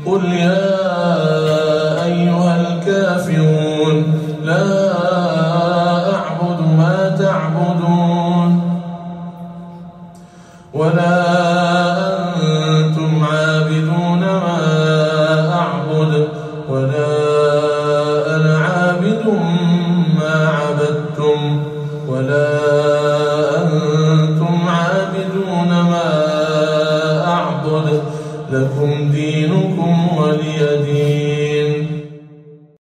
قل يا أيها الكافرون لا أعبد ما تعبدون ولا أنتم عابدون ما أعبد ولا أنا عابد ما عبدتم ولا أنتم عابدون ما أعبد لكم